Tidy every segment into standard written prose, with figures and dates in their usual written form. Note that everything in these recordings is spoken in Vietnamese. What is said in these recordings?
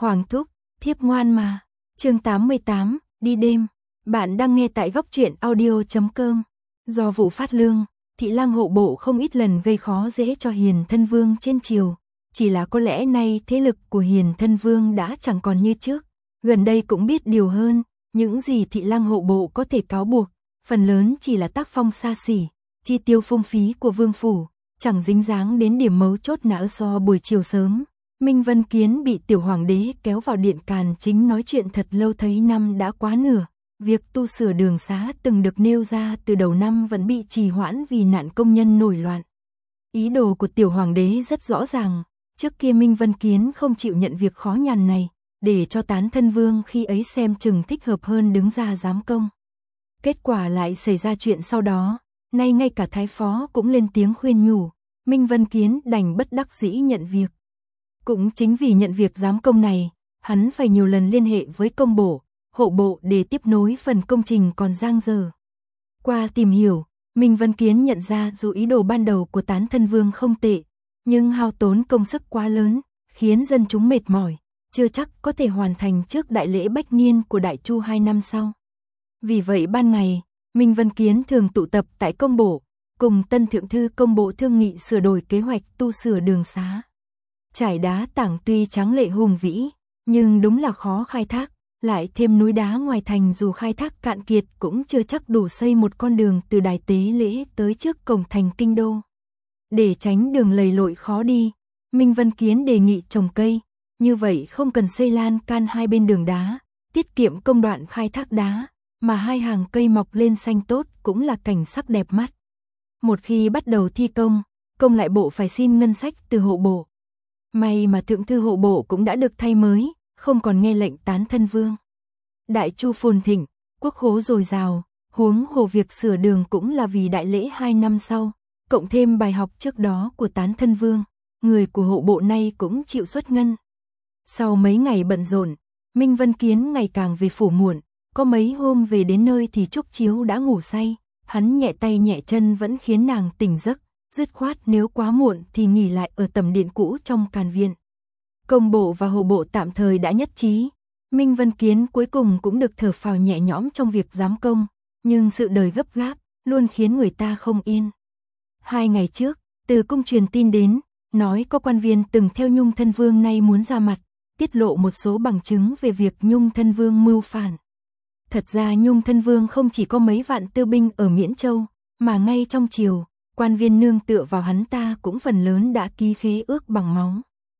Hoàng thúc, thiếp ngoan mà. Chương 88, đi đêm. Bạn đang nghe tại góc truyện audio.com. Do vụ phát lương, Thị Lang hộ bộ không ít lần gây khó dễ cho Hiền Thân Vương trên triều. Chỉ là có lẽ nay thế lực của Hiền Thân Vương đã chẳng còn như trước. Gần đây cũng biết điều hơn, những gì Thị Lang hộ bộ có thể cáo buộc, phần lớn chỉ là tác phong xa xỉ, chi tiêu phung phí của vương phủ, chẳng dính dáng đến điểm mấu chốt nào. So buổi chiều sớm, Minh Vân Kiến bị tiểu hoàng đế kéo vào điện càn chính nói chuyện thật lâu, thấy năm đã quá nửa. Việc tu sửa đường xá từng được nêu ra từ đầu năm vẫn bị trì hoãn vì nạn công nhân nổi loạn. Ý đồ của tiểu hoàng đế rất rõ ràng, trước kia Minh Vân Kiến không chịu nhận việc khó nhằn này, để cho Tán Thân Vương khi ấy xem chừng thích hợp hơn đứng ra giám công. Kết quả lại xảy ra chuyện sau đó, nay ngay cả thái phó cũng lên tiếng khuyên nhủ, Minh Vân Kiến đành bất đắc dĩ nhận việc. Cũng chính vì nhận việc giám công này, hắn phải nhiều lần liên hệ với công bộ, hộ bộ để tiếp nối phần công trình còn dang dở. Qua tìm hiểu, Minh Vân Kiến nhận ra dù ý đồ ban đầu của Tán Thân Vương không tệ, nhưng hao tốn công sức quá lớn, khiến dân chúng mệt mỏi, chưa chắc có thể hoàn thành trước đại lễ bách niên của Đại Chu 2 năm sau. Vì vậy ban ngày, Minh Vân Kiến thường tụ tập tại công bộ, cùng tân thượng thư công bộ thương nghị sửa đổi kế hoạch tu sửa đường xá. Trải đá tảng tuy tráng lệ hùng vĩ, nhưng đúng là khó khai thác, lại thêm núi đá ngoài thành dù khai thác cạn kiệt cũng chưa chắc đủ xây một con đường từ đài tế lễ tới trước cổng thành kinh đô. Để tránh đường lầy lội khó đi, Minh Vân Kiến đề nghị trồng cây, như vậy không cần xây lan can hai bên đường đá, tiết kiệm công đoạn khai thác đá, mà hai hàng cây mọc lên xanh tốt cũng là cảnh sắc đẹp mắt. Một khi bắt đầu thi công, công lại bộ phải xin ngân sách từ hộ bộ. May mà thượng thư hộ bộ cũng đã được thay mới, không còn nghe lệnh Tán Thân Vương. Đại Chu phồn thịnh, quốc khố dồi dào, huống hồ việc sửa đường cũng là vì đại lễ 2 năm sau, cộng thêm bài học trước đó của Tán Thân Vương, người của hộ bộ nay cũng chịu xuất ngân. Sau mấy ngày bận rộn, Minh Vân Kiến ngày càng về phủ muộn, có mấy hôm về đến nơi thì Trúc Chiếu đã ngủ say, hắn nhẹ tay nhẹ chân vẫn khiến nàng tỉnh giấc, dứt khoát nếu quá muộn thì nghỉ lại ở tầm điện cũ trong càn viện. Công bộ và hộ bộ tạm thời đã nhất trí, Minh Vân Kiến cuối cùng cũng được thở phào nhẹ nhõm trong việc giám công, nhưng sự đời gấp gáp luôn khiến người ta không yên. 2 ngày trước, từ cung truyền tin đến, nói có quan viên từng theo Nhung Thân Vương nay muốn ra mặt, tiết lộ một số bằng chứng về việc Nhung Thân Vương mưu phản. Thật ra Nhung Thân Vương không chỉ có mấy vạn tư binh ở Miễn Châu, mà ngay trong triều, quan viên nương tựa vào hắn ta cũng phần lớn đã ký khế ước bằng máu.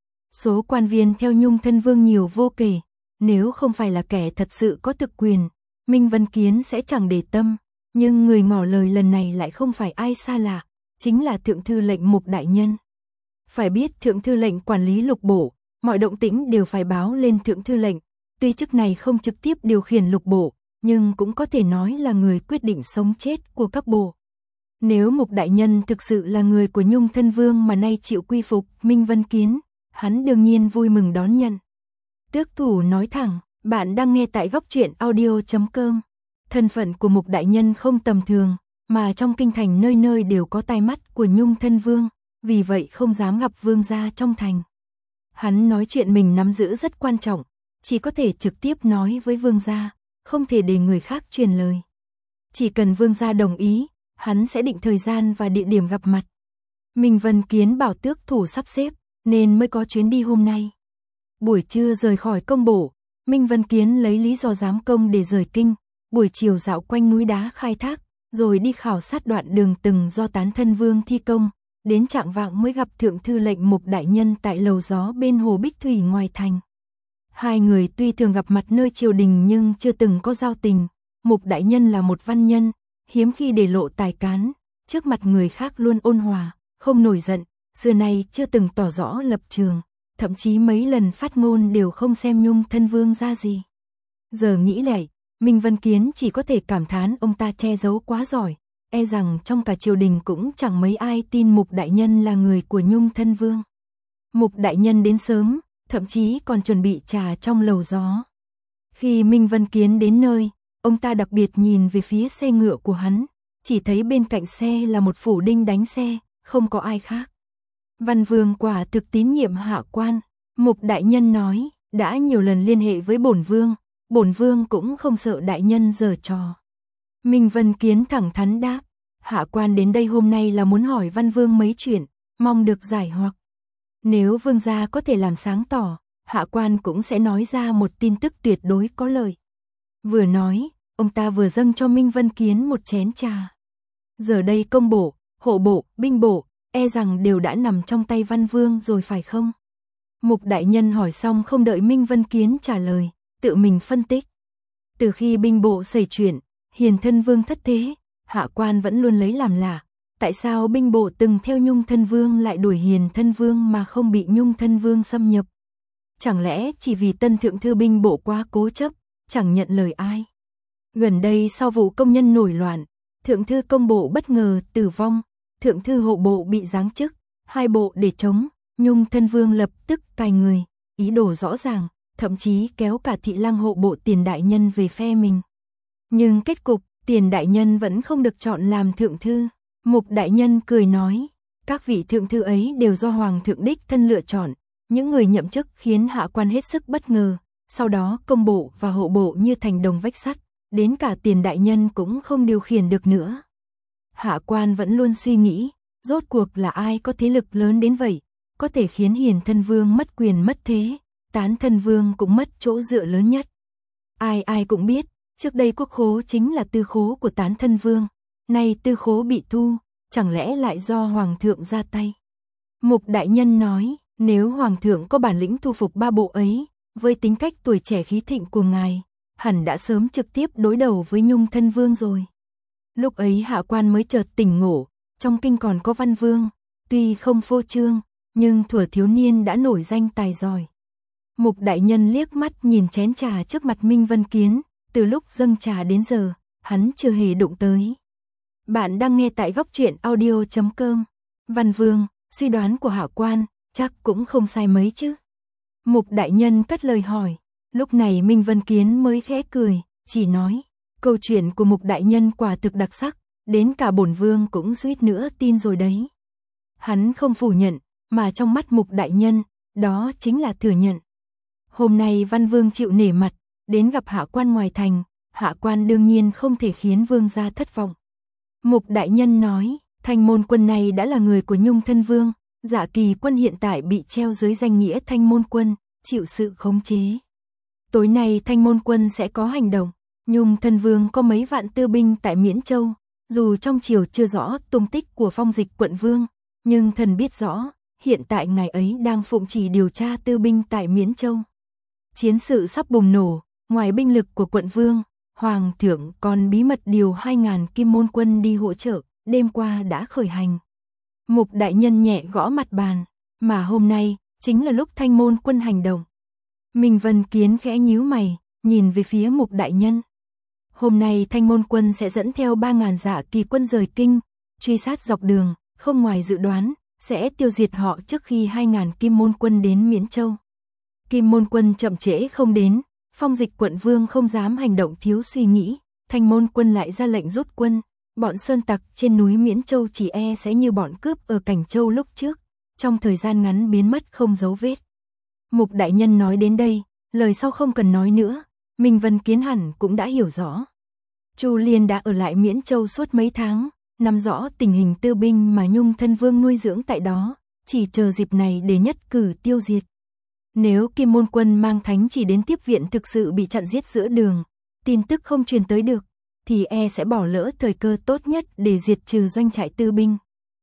Số quan viên theo Nhung Thân Vương nhiều vô kể, nếu không phải là kẻ thật sự có thực quyền, Minh Vân Kiến sẽ chẳng để tâm, nhưng người ngỏ lời lần này lại không phải ai xa lạ, chính là Thượng thư lệnh Mục đại nhân. Phải biết Thượng thư lệnh quản lý lục bộ, mọi động tĩnh đều phải báo lên Thượng thư lệnh, tuy chức này không trực tiếp điều khiển lục bộ, nhưng cũng có thể nói là người quyết định sống chết của các bộ. Nếu Mục đại nhân thực sự là người của Nhung Thân Vương mà nay chịu quy phục Minh Vân Kiến, hắn đương nhiên vui mừng đón nhận. Tước thủ nói thẳng, bạn đang nghe tại góc truyện audio.com. Thân phận của Mục đại nhân không tầm thường, mà trong kinh thành nơi nơi đều có tai mắt của Nhung Thân Vương, vì vậy không dám gặp vương gia trong thành. Hắn nói chuyện mình nắm giữ rất quan trọng, chỉ có thể trực tiếp nói với vương gia, không thể để người khác truyền lời. Chỉ cần vương gia đồng ý, hắn sẽ định thời gian và địa điểm gặp mặt. Minh Vân Kiến bảo tước thủ sắp xếp, nên mới có chuyến đi hôm nay. Buổi trưa rời khỏi công bộ, Minh Vân Kiến lấy lý do giám công để rời kinh, buổi chiều dạo quanh núi đá khai thác, rồi đi khảo sát đoạn đường từng do Tán Thân Vương thi công, đến chạng vạng mới gặp Thượng thư lệnh Mục đại nhân tại lầu gió bên hồ Bích Thủy ngoài thành. Hai người tuy thường gặp mặt nơi triều đình nhưng chưa từng có giao tình. Mục đại nhân là một văn nhân, hiếm khi để lộ tài cán, trước mặt người khác luôn ôn hòa, không nổi giận, xưa nay chưa từng tỏ rõ lập trường, thậm chí mấy lần phát ngôn đều không xem Nhung Thân Vương ra gì. Giờ nghĩ lại, Minh Vân Kiến chỉ có thể cảm thán ông ta che giấu quá giỏi, e rằng trong cả triều đình cũng chẳng mấy ai tin Mục đại nhân là người của Nhung Thân Vương. Mục đại nhân đến sớm, thậm chí còn chuẩn bị trà trong lầu gió. Khi Minh Vân Kiến đến nơi, ông ta đặc biệt nhìn về phía xe ngựa của hắn, chỉ thấy bên cạnh xe là một phủ đinh đánh xe, không có ai khác. Văn Vương quả thực tín nhiệm hạ quan, Mục đại nhân nói, đã nhiều lần liên hệ với bổn vương cũng không sợ đại nhân giở trò. Minh Vân Kiến thẳng thắn đáp, hạ quan đến đây hôm nay là muốn hỏi Văn Vương mấy chuyện, mong được giải hoặc. Nếu vương gia có thể làm sáng tỏ, hạ quan cũng sẽ nói ra một tin tức tuyệt đối có lợi. Vừa nói, ông ta vừa dâng cho Minh Vân Kiến một chén trà. Giờ đây công bộ, hộ bộ, binh bộ, e rằng đều đã nằm trong tay Văn Vương rồi phải không? Mục đại nhân hỏi xong không đợi Minh Vân Kiến trả lời, tự mình phân tích. Từ khi binh bộ xảy chuyện, Hiền Thân Vương thất thế, hạ quan vẫn luôn lấy làm lạ. Tại sao binh bộ từng theo Nhung Thân Vương lại đuổi Hiền Thân Vương mà không bị Nhung Thân Vương xâm nhập? Chẳng lẽ chỉ vì tân thượng thư binh bộ quá cố chấp, chẳng nhận lời ai? Gần đây sau vụ công nhân nổi loạn, thượng thư công bộ bất ngờ tử vong, thượng thư hộ bộ bị giáng chức, hai bộ để chống, Nhung Thân Vương lập tức cài người, ý đồ rõ ràng, thậm chí kéo cả thị lang hộ bộ Tiền đại nhân về phe mình. Nhưng kết cục, Tiền đại nhân vẫn không được chọn làm thượng thư. Mục đại nhân cười nói, các vị thượng thư ấy đều do hoàng thượng đích thân lựa chọn, những người nhậm chức khiến hạ quan hết sức bất ngờ, sau đó công bộ và hộ bộ như thành đồng vách sắt, đến cả Tiền đại nhân cũng không điều khiển được nữa. Hạ quan vẫn luôn suy nghĩ, rốt cuộc là ai có thế lực lớn đến vậy, có thể khiến Hiền Thân Vương mất quyền mất thế, Tán Thân Vương cũng mất chỗ dựa lớn nhất. Ai cũng biết, trước đây quốc khố chính là tư khố của Tán Thân Vương, nay tư khố bị thu, chẳng lẽ lại do hoàng thượng ra tay? Mục đại nhân nói, nếu hoàng thượng có bản lĩnh thu phục ba bộ ấy, với tính cách tuổi trẻ khí thịnh của ngài, hẳn đã sớm trực tiếp đối đầu với Nhung Thân Vương rồi. Lúc ấy hạ quan mới chợt tỉnh ngộ, trong kinh còn có Văn Vương, tuy không phô trương, nhưng thuở thiếu niên đã nổi danh tài giỏi. Mục đại nhân liếc mắt nhìn chén trà trước mặt Minh Vân Kiến, từ lúc dâng trà đến giờ, hắn chưa hề đụng tới. Bạn đang nghe tại góc truyện audio.com. Văn Vương, suy đoán của hạ quan, chắc cũng không sai mấy chứ. Mục đại nhân cất lời hỏi, lúc này Minh Vân Kiến mới khẽ cười, chỉ nói, câu chuyện của mục đại nhân quả thực đặc sắc, đến cả bổn vương cũng suýt nữa tin rồi đấy. Hắn không phủ nhận, mà trong mắt mục đại nhân, đó chính là thừa nhận. Hôm nay Văn Vương chịu nể mặt, đến gặp hạ quan ngoài thành, hạ quan đương nhiên không thể khiến vương gia thất vọng. Mục đại nhân nói, Thanh Môn Quân này đã là người của Nhung Thân Vương, Dạ Kỳ Quân hiện tại bị treo dưới danh nghĩa Thanh Môn Quân, chịu sự khống chế. Tối nay Thanh Môn Quân sẽ có hành động, Nhung Thân Vương có mấy vạn tư binh tại Miễn Châu, dù trong triều chưa rõ tung tích của Phong Dịch Quận Vương, nhưng thần biết rõ, hiện tại ngài ấy đang phụng chỉ điều tra tư binh tại Miễn Châu. Chiến sự sắp bùng nổ, ngoài binh lực của quận Vương, Hoàng thượng còn bí mật điều 2.000 Kim Môn Quân đi hỗ trợ, đêm qua đã khởi hành. Mục đại nhân nhẹ gõ mặt bàn, mà hôm nay, chính là lúc Thanh Môn Quân hành động. Minh Vân Kiến khẽ nhíu mày, nhìn về phía mục đại nhân. Hôm nay Thanh Môn Quân sẽ dẫn theo 3.000 Dạ Kỳ Quân rời kinh, truy sát dọc đường, không ngoài dự đoán, sẽ tiêu diệt họ trước khi 2.000 Kim Môn Quân đến Miễn Châu. Kim Môn Quân chậm trễ không đến, Phong Dịch Quận Vương không dám hành động thiếu suy nghĩ, Thanh Môn Quân lại ra lệnh rút quân, bọn sơn tặc trên núi Miễn Châu chỉ e sẽ như bọn cướp ở Cảnh Châu lúc trước, trong thời gian ngắn biến mất không dấu vết. Mục đại nhân nói đến đây, lời sau không cần nói nữa, Minh Vân Kiến hẳn cũng đã hiểu rõ. Chu Liên đã ở lại Miễn Châu suốt mấy tháng, nắm rõ tình hình tư binh mà Nhung Thân Vương nuôi dưỡng tại đó, chỉ chờ dịp này để nhất cử tiêu diệt. Nếu Kim Môn Quân mang thánh chỉ đến tiếp viện thực sự bị chặn giết giữa đường, tin tức không truyền tới được, thì e sẽ bỏ lỡ thời cơ tốt nhất để diệt trừ doanh trại tư binh.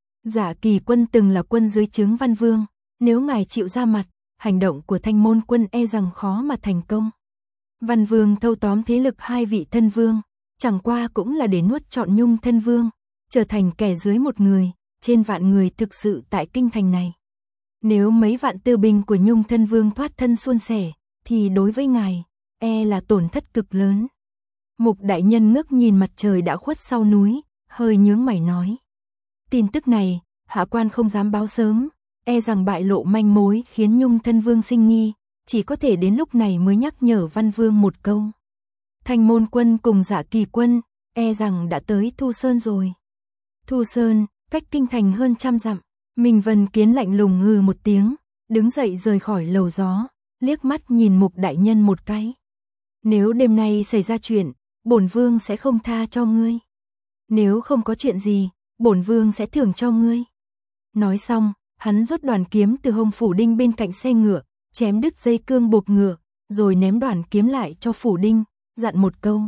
Dạ Kỳ Quân từng là quân dưới trướng Văn Vương, nếu ngài chịu ra mặt, hành động của Thanh Môn Quân e rằng khó mà thành công. Văn Vương thâu tóm thế lực hai vị thân vương, chẳng qua cũng là để nuốt trọn Nhung Thân Vương, trở thành kẻ dưới một người, trên vạn người thực sự tại kinh thành này. Nếu mấy vạn tư binh của Nhung Thân Vương thoát thân suôn sẻ, thì đối với ngài, e là tổn thất cực lớn. Mục đại nhân ngước nhìn mặt trời đã khuất sau núi, hơi nhướng mày nói. Tin tức này, hạ quan không dám báo sớm, e rằng bại lộ manh mối khiến Nhung Thân Vương sinh nghi, chỉ có thể đến lúc này mới nhắc nhở Văn Vương một câu. Thanh Môn Quân cùng Dạ Kỳ Quân, e rằng đã tới Thu Sơn rồi. Thu Sơn, cách kinh thành hơn 100 dặm. Minh Vân Kiến lạnh lùng hừ một tiếng, đứng dậy rời khỏi lầu gió, liếc mắt nhìn Mục đại nhân một cái. Nếu đêm nay xảy ra chuyện, bổn vương sẽ không tha cho ngươi. Nếu không có chuyện gì, bổn vương sẽ thưởng cho ngươi. Nói xong, hắn rút đoàn kiếm từ hông Phủ Đinh bên cạnh xe ngựa, chém đứt dây cương buộc ngựa, rồi ném đoàn kiếm lại cho Phủ Đinh, dặn một câu.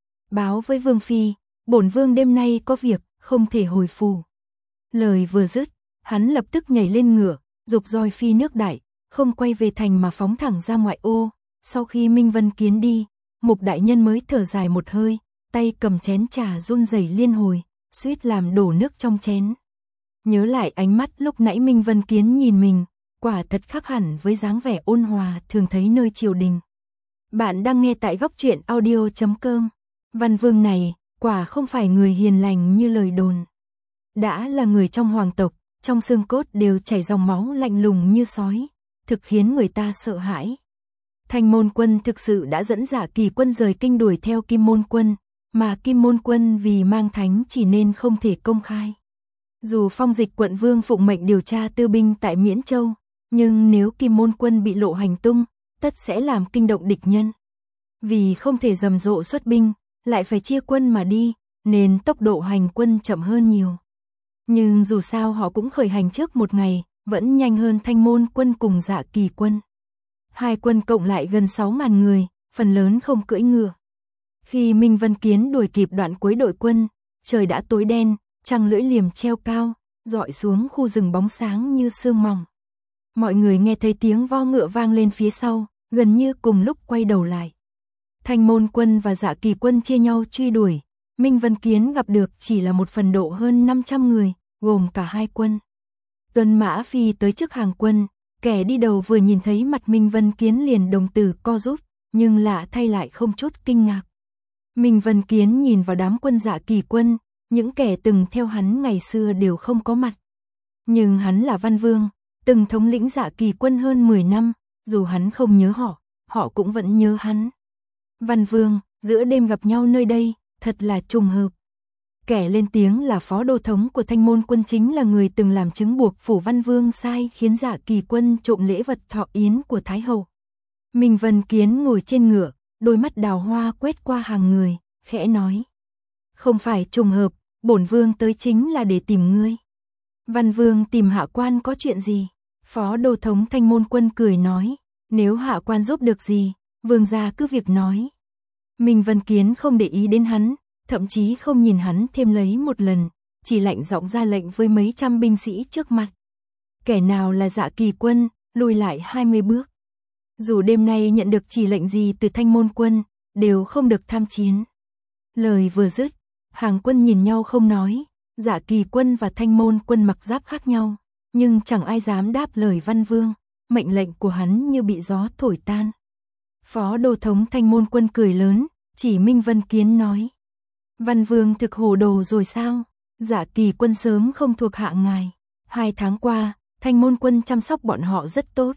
Báo với vương phi, bổn vương đêm nay có việc, không thể hồi phủ. Lời vừa dứt, hắn lập tức nhảy lên ngựa, dục roi phi nước đại, không quay về thành mà phóng thẳng ra ngoại ô. Sau khi Minh Vân Kiến đi, Mục đại nhân mới thở dài một hơi, tay cầm chén trà run rẩy liên hồi, suýt làm đổ nước trong chén. Nhớ lại ánh mắt lúc nãy Minh Vân Kiến nhìn mình, quả thật khác hẳn với dáng vẻ ôn hòa thường thấy nơi triều đình. Bạn đang nghe tại góc truyện audio.com. Văn Vương này, quả không phải người hiền lành như lời đồn. Đã là người trong hoàng tộc, trong xương cốt đều chảy dòng máu lạnh lùng như sói, thực khiến người ta sợ hãi. Thanh Môn Quân thực sự đã dẫn Dạ Kỳ Quân rời kinh đuổi theo Kim Môn Quân, mà Kim Môn Quân vì mang thánh chỉ nên không thể công khai. Dù Phong Dịch quận vương phụng mệnh điều tra tư binh tại Miễn Châu, nhưng nếu Kim Môn Quân bị lộ hành tung, tất sẽ làm kinh động địch nhân. Vì không thể rầm rộ xuất binh, lại phải chia quân mà đi, nên tốc độ hành quân chậm hơn nhiều. Nhưng dù sao họ cũng khởi hành trước một ngày, vẫn nhanh hơn Thanh Môn Quân cùng Dạ Kỳ Quân. Hai quân cộng lại gần 6.000 người, phần lớn không cưỡi ngựa. Khi Minh Vân Kiến đuổi kịp đoạn cuối đội quân, trời đã tối đen, trăng lưỡi liềm treo cao, rọi xuống khu rừng bóng sáng như sương mỏng. Mọi người nghe thấy tiếng vo ngựa vang lên phía sau, gần như cùng lúc quay đầu lại. Thanh Môn Quân và Dạ Kỳ Quân chia nhau truy đuổi, Minh Vân Kiến gặp được chỉ là một phần độ hơn 500 người, gồm cả hai quân. Tuân Mã Phi tới trước hàng quân, kẻ đi đầu vừa nhìn thấy mặt Minh Vân Kiến liền đồng tử co rút, nhưng lạ thay lại không chút kinh ngạc. Minh Vân Kiến nhìn vào đám quân Dạ Kỳ Quân, những kẻ từng theo hắn ngày xưa đều không có mặt. Nhưng hắn là Văn Vương, từng thống lĩnh Dạ Kỳ Quân hơn 10 năm, dù hắn không nhớ họ, họ cũng vẫn nhớ hắn. Văn Vương, giữa đêm gặp nhau nơi đây, thật là trùng hợp. Kẻ lên tiếng là phó đô thống của Thanh Môn Quân chính là người từng làm chứng buộc phủ Văn Vương sai khiến Dạ Kỳ Quân trộm lễ vật thọ yến của Thái Hậu. Minh Vân Kiến ngồi trên ngựa, đôi mắt đào hoa quét qua hàng người, khẽ nói. Không phải trùng hợp, bổn vương tới chính là để tìm ngươi. Văn Vương tìm hạ quan có chuyện gì? Phó đô thống Thanh Môn Quân cười nói, nếu hạ quan giúp được gì, vương gia cứ việc nói. Minh Vân Kiến không để ý đến hắn, thậm chí không nhìn hắn thêm lấy một lần, chỉ lạnh giọng ra lệnh với mấy trăm binh sĩ trước mặt. Kẻ nào là Dạ Kỳ Quân, lùi lại 20 bước. Dù đêm nay nhận được chỉ lệnh gì từ Thanh Môn Quân, đều không được tham chiến. Lời vừa dứt, hàng quân nhìn nhau không nói, Dạ Kỳ Quân và Thanh Môn Quân mặc giáp khác nhau, nhưng chẳng ai dám đáp lời Văn Vương, mệnh lệnh của hắn như bị gió thổi tan. Phó đô thống Thanh Môn Quân cười lớn, chỉ Minh Vân Kiến nói. Văn Vương thực hồ đồ rồi sao? Dạ Kỳ Quân sớm không thuộc hạ ngài. 2 tháng qua, Thanh Môn Quân chăm sóc bọn họ rất tốt.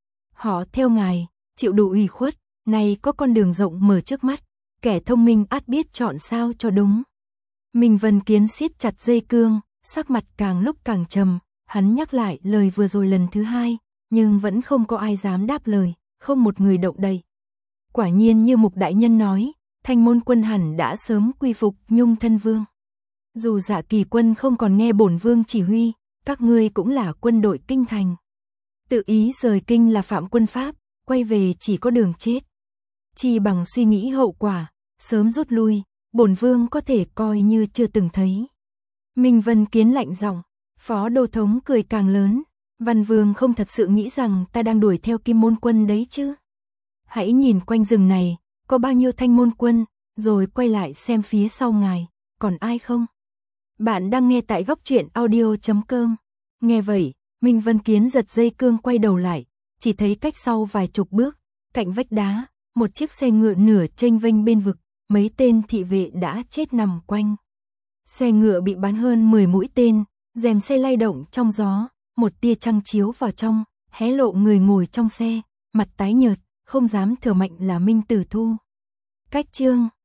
Họ theo ngài, chịu đủ ủy khuất, nay có con đường rộng mở trước mắt, kẻ thông minh ắt biết chọn sao cho đúng. Minh Vân Kiến siết chặt dây cương, sắc mặt càng lúc càng trầm, hắn nhắc lại lời vừa rồi lần thứ 2, nhưng vẫn không có ai dám đáp lời, không một người động đậy. Quả nhiên như Mục đại nhân nói, Thanh Môn Quân hẳn đã sớm quy phục Nhung thân vương. Dù Dạ Kỳ Quân không còn nghe bổn vương chỉ huy, các ngươi cũng là quân đội kinh thành. Tự ý rời kinh là phạm quân pháp, quay về chỉ có đường chết. Chỉ bằng suy nghĩ hậu quả, sớm rút lui, bổn vương có thể coi như chưa từng thấy. Minh Vân Kiến lạnh giọng, phó đô thống cười càng lớn. Văn Vương không thật sự nghĩ rằng ta đang đuổi theo Kim Môn Quân đấy chứ. Hãy nhìn quanh rừng này, có bao nhiêu Thanh Môn Quân, rồi quay lại xem phía sau ngài, còn ai không? Bạn đang nghe tại góc truyện audio.com. Nghe vậy, Minh Vân Kiến giật dây cương quay đầu lại, chỉ thấy cách sau vài chục bước, cạnh vách đá, một chiếc xe ngựa nửa chênh vênh bên vực, mấy tên thị vệ đã chết nằm quanh. Xe ngựa bị bắn hơn 10 mũi tên, rèm xe lay động trong gió, một tia trăng chiếu vào trong, hé lộ người ngồi trong xe, mặt tái nhợt, không dám thở mạnh là Minh Tử Thu. Cách chương